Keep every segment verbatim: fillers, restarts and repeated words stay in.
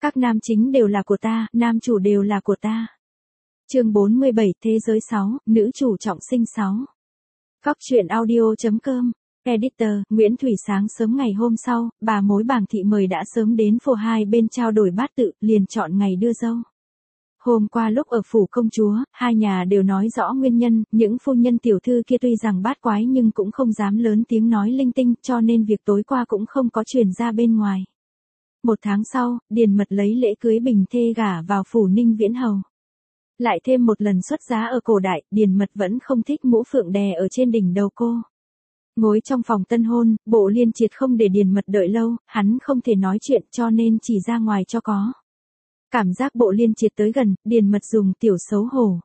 Các nam chính đều là của ta, nam chủ đều là của ta. Chương bốn mươi bảy, Thế giới sáu, nữ chủ trọng sinh sáu. Góc truyện audio chấm com. Editor, Nguyễn Thủy. Sáng sớm ngày hôm sau, bà mối Bàng Thị mời đã sớm đến phủ hai bên trao đổi bát tự, liền chọn ngày đưa dâu. Hôm qua lúc ở phủ công chúa, hai nhà đều nói rõ nguyên nhân, những phu nhân tiểu thư kia tuy rằng bát quái nhưng cũng không dám lớn tiếng nói linh tinh, cho nên việc tối qua cũng không có truyền ra bên ngoài. Một tháng sau, Điền Mật lấy lễ cưới bình thê gả vào phủ Ninh Viễn Hầu. Lại thêm một lần xuất giá ở cổ đại, Điền Mật vẫn không thích mũ phượng đè ở trên đỉnh đầu cô. Ngồi trong phòng tân hôn, Bộ Liên Triệt không để Điền Mật đợi lâu, hắn không thể nói chuyện cho nên chỉ ra ngoài cho có. Cảm giác Bộ Liên Triệt tới gần, Điền Mật dùng tiểu xấu hổ.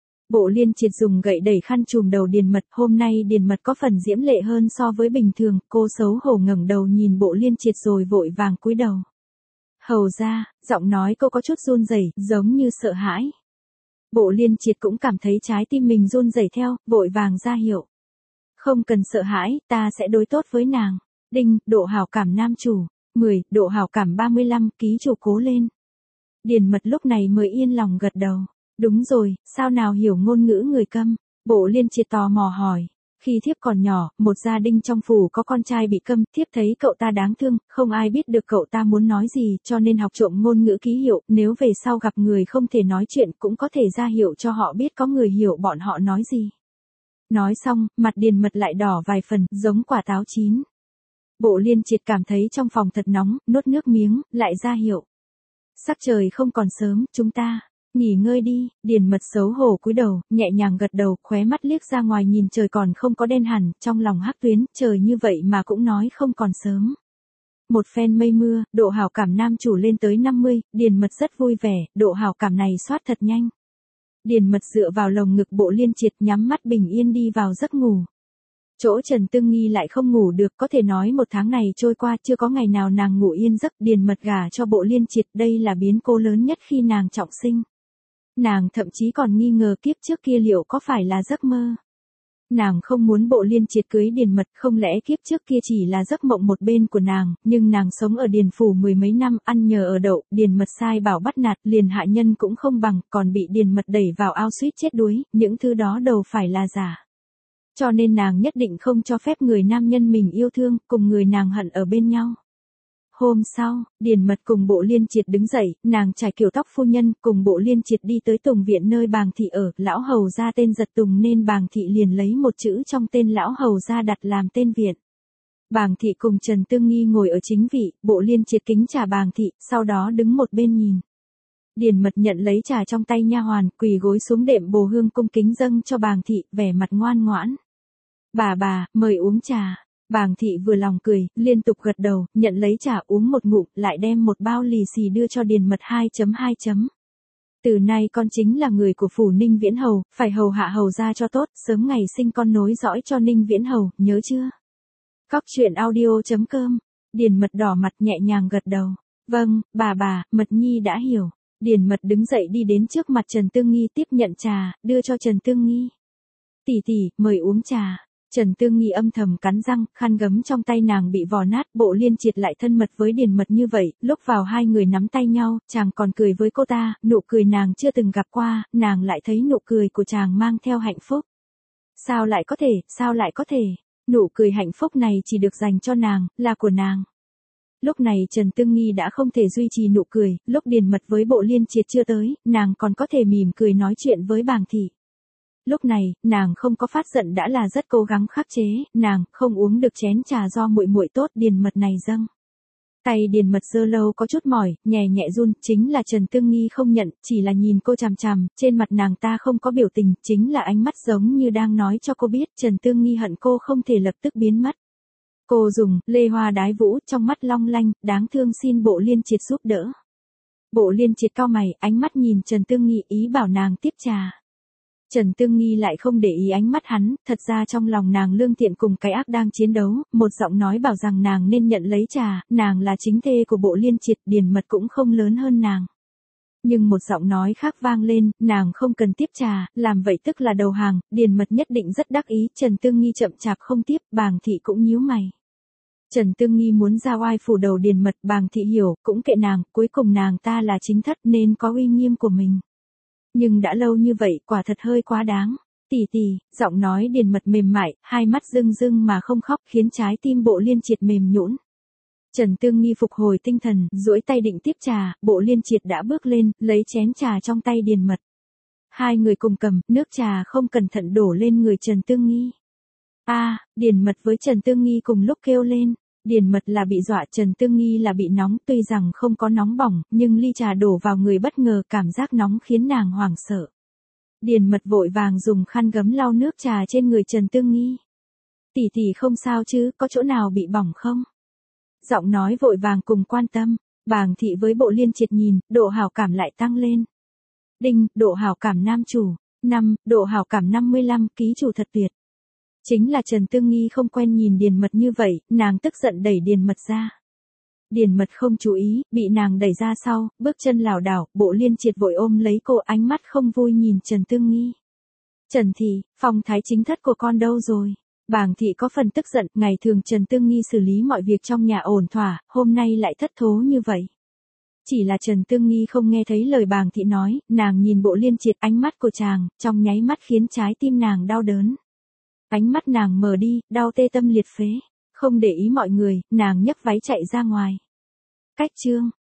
Bộ Liên Triệt dùng gậy đẩy khăn trùm đầu Điền Mật, hôm nay Điền Mật có phần diễm lệ hơn so với bình thường, cô xấu hổ ngẩng đầu nhìn Bộ Liên Triệt rồi vội vàng cúi đầu. Hầu ra, giọng nói cô có chút run rẩy, giống như sợ hãi. Bộ Liên Triệt cũng cảm thấy trái tim mình run rẩy theo, vội vàng ra hiệu. Không cần sợ hãi, ta sẽ đối tốt với nàng. Đinh, độ hảo cảm nam chủ. mười, độ hảo cảm ba mươi lăm, ký chủ cố lên. Điền Mật lúc này mới yên lòng gật đầu. Đúng rồi, sao nào hiểu ngôn ngữ người câm? Bộ Liên Triệt tò mò hỏi. Khi thiếp còn nhỏ, một gia đình trong phủ có con trai bị câm, thiếp thấy cậu ta đáng thương, không ai biết được cậu ta muốn nói gì, cho nên học trộm ngôn ngữ ký hiệu, nếu về sau gặp người không thể nói chuyện cũng có thể ra hiệu cho họ biết có người hiểu bọn họ nói gì. Nói xong, mặt Điền Mật lại đỏ vài phần, giống quả táo chín. Bộ Liên Triệt cảm thấy trong phòng thật nóng, nuốt nước miếng, lại ra hiệu. Sắc trời không còn sớm, chúng ta nghỉ ngơi đi. Điền Mật xấu hổ cúi đầu, nhẹ nhàng gật đầu, khóe mắt liếc ra ngoài nhìn trời còn không có đen hẳn, trong lòng hắc tuyến, trời như vậy mà cũng nói không còn sớm. Một phen mây mưa, độ hảo cảm nam chủ lên tới năm mươi, Điền Mật rất vui vẻ, độ hảo cảm này xoát thật nhanh. Điền Mật dựa vào lồng ngực Bộ Liên Triệt, nhắm mắt bình yên đi vào giấc ngủ. Chỗ Trần Tương Nghi lại không ngủ được, có thể nói một tháng này trôi qua chưa có ngày nào nàng ngủ yên giấc. Điền Mật gả cho Bộ Liên Triệt, đây là biến cố lớn nhất khi nàng trọng sinh. Nàng thậm chí còn nghi ngờ kiếp trước kia liệu có phải là giấc mơ. Nàng không muốn Bộ Liên Triệt cưới Điền Mật, không lẽ kiếp trước kia chỉ là giấc mộng một bên của nàng, nhưng nàng sống ở Điền phủ mười mấy năm, ăn nhờ ở đậu, Điền Mật sai bảo bắt nạt, liền hạ nhân cũng không bằng, còn bị Điền Mật đẩy vào ao suýt chết đuối, những thứ đó đâu phải là giả. Cho nên nàng nhất định không cho phép người nam nhân mình yêu thương, cùng người nàng hận ở bên nhau. Hôm sau, Điền Mật cùng Bộ Liên Triệt đứng dậy, nàng trải kiểu tóc phu nhân, cùng Bộ Liên Triệt đi tới Tùng viện nơi Bàng Thị ở, lão hầu gia tên Giật Tùng nên Bàng Thị liền lấy một chữ trong tên lão hầu gia đặt làm tên viện. Bàng Thị cùng Trần Tương Nghi ngồi ở chính vị, Bộ Liên Triệt kính trà Bàng Thị, sau đó đứng một bên nhìn. Điền Mật nhận lấy trà trong tay nha hoàn, quỳ gối xuống đệm bồ hương cung kính dâng cho Bàng Thị, vẻ mặt ngoan ngoãn. Bà bà, mời uống trà. Bàng Thị vừa lòng cười, liên tục gật đầu, nhận lấy trà uống một ngụm, lại đem một bao lì xì đưa cho Điền Mật hai chấm hai chấm. Từ nay con chính là người của phủ Ninh Viễn Hầu, phải hầu hạ hầu gia cho tốt, sớm ngày sinh con nối dõi cho Ninh Viễn Hầu, nhớ chưa? Góc truyện audio chấm com. Điền Mật đỏ mặt nhẹ nhàng gật đầu. Vâng, bà bà, Mật Nhi đã hiểu. Điền Mật đứng dậy đi đến trước mặt Trần Tương Nghi tiếp nhận trà, đưa cho Trần Tương Nghi. Tỷ tỷ, mời uống trà. Trần Tương Nghi âm thầm cắn răng, khăn gấm trong tay nàng bị vò nát, Bộ Liên Triệt lại thân mật với Điền Mật như vậy, lúc vào hai người nắm tay nhau, chàng còn cười với cô ta, nụ cười nàng chưa từng gặp qua, nàng lại thấy nụ cười của chàng mang theo hạnh phúc. Sao lại có thể, sao lại có thể, nụ cười hạnh phúc này chỉ được dành cho nàng, là của nàng. Lúc này Trần Tương Nghi đã không thể duy trì nụ cười, lúc Điền Mật với Bộ Liên Triệt chưa tới, nàng còn có thể mỉm cười nói chuyện với Bàng Thị. Lúc này, nàng không có phát giận đã là rất cố gắng khắc chế, nàng không uống được chén trà do muội muội tốt Điền Mật này dâng. Tay Điền Mật giơ lâu có chút mỏi, nhẹ nhẹ run, chính là Trần Tương Nghi không nhận, chỉ là nhìn cô chằm chằm, trên mặt nàng ta không có biểu tình, chính là ánh mắt giống như đang nói cho cô biết Trần Tương Nghi hận cô không thể lập tức biến mất. Cô dùng lê hoa đái vũ, trong mắt long lanh, đáng thương xin Bộ Liên Triệt giúp đỡ. Bộ Liên Triệt cau mày, ánh mắt nhìn Trần Tương Nghi ý bảo nàng tiếp trà. Trần Tương Nghi lại không để ý ánh mắt hắn, thật ra trong lòng nàng lương thiện cùng cái ác đang chiến đấu, một giọng nói bảo rằng nàng nên nhận lấy trà, nàng là chính thê của Bộ Liên Triệt, Điền Mật cũng không lớn hơn nàng. Nhưng một giọng nói khác vang lên, nàng không cần tiếp trà, làm vậy tức là đầu hàng, Điền Mật nhất định rất đắc ý, Trần Tương Nghi chậm chạp không tiếp, Bàng Thị cũng nhíu mày. Trần Tương Nghi muốn ra oai phủ đầu Điền Mật, Bàng Thị hiểu, cũng kệ nàng, cuối cùng nàng ta là chính thất nên có uy nghiêm của mình. Nhưng đã lâu như vậy, quả thật hơi quá đáng. Tỷ tỷ, giọng nói Điền Mật mềm mại, hai mắt rưng rưng mà không khóc, khiến trái tim Bộ Liên Triệt mềm nhũn. Trần Tương Nghi phục hồi tinh thần, duỗi tay định tiếp trà, Bộ Liên Triệt đã bước lên, lấy chén trà trong tay Điền Mật. Hai người cùng cầm, nước trà không cẩn thận đổ lên người Trần Tương Nghi. A, à, Điền Mật với Trần Tương Nghi cùng lúc kêu lên. Điền Mật là bị dọa, Trần Tương Nghi là bị nóng, tuy rằng không có nóng bỏng, nhưng ly trà đổ vào người bất ngờ, cảm giác nóng khiến nàng hoảng sợ. Điền Mật vội vàng dùng khăn gấm lau nước trà trên người Trần Tương Nghi. Tỷ tỷ không sao chứ, có chỗ nào bị bỏng không? Giọng nói vội vàng cùng quan tâm, Bàng Thị với Bộ Liên Triệt nhìn, độ hảo cảm lại tăng lên. Đinh, độ hảo cảm nam chủ. năm, độ hảo cảm năm mươi lăm, ký chủ thật tuyệt. Chính là Trần Tương Nghi không quen nhìn Điền Mật như vậy, nàng tức giận đẩy Điền Mật ra. Điền Mật không chú ý, bị nàng đẩy ra sau, bước chân lảo đảo, Bộ Liên Triệt vội ôm lấy cô, ánh mắt không vui nhìn Trần Tương Nghi. Trần Thị, phong thái chính thất của con đâu rồi? Bàng Thị có phần tức giận, ngày thường Trần Tương Nghi xử lý mọi việc trong nhà ổn thỏa, hôm nay lại thất thố như vậy. Chỉ là Trần Tương Nghi không nghe thấy lời Bàng Thị nói, nàng nhìn Bộ Liên Triệt, ánh mắt của chàng, trong nháy mắt khiến trái tim nàng đau đớn. Ánh mắt nàng mờ đi, đau tê tâm liệt phế. Không để ý mọi người, nàng nhấc váy chạy ra ngoài. Cách chương.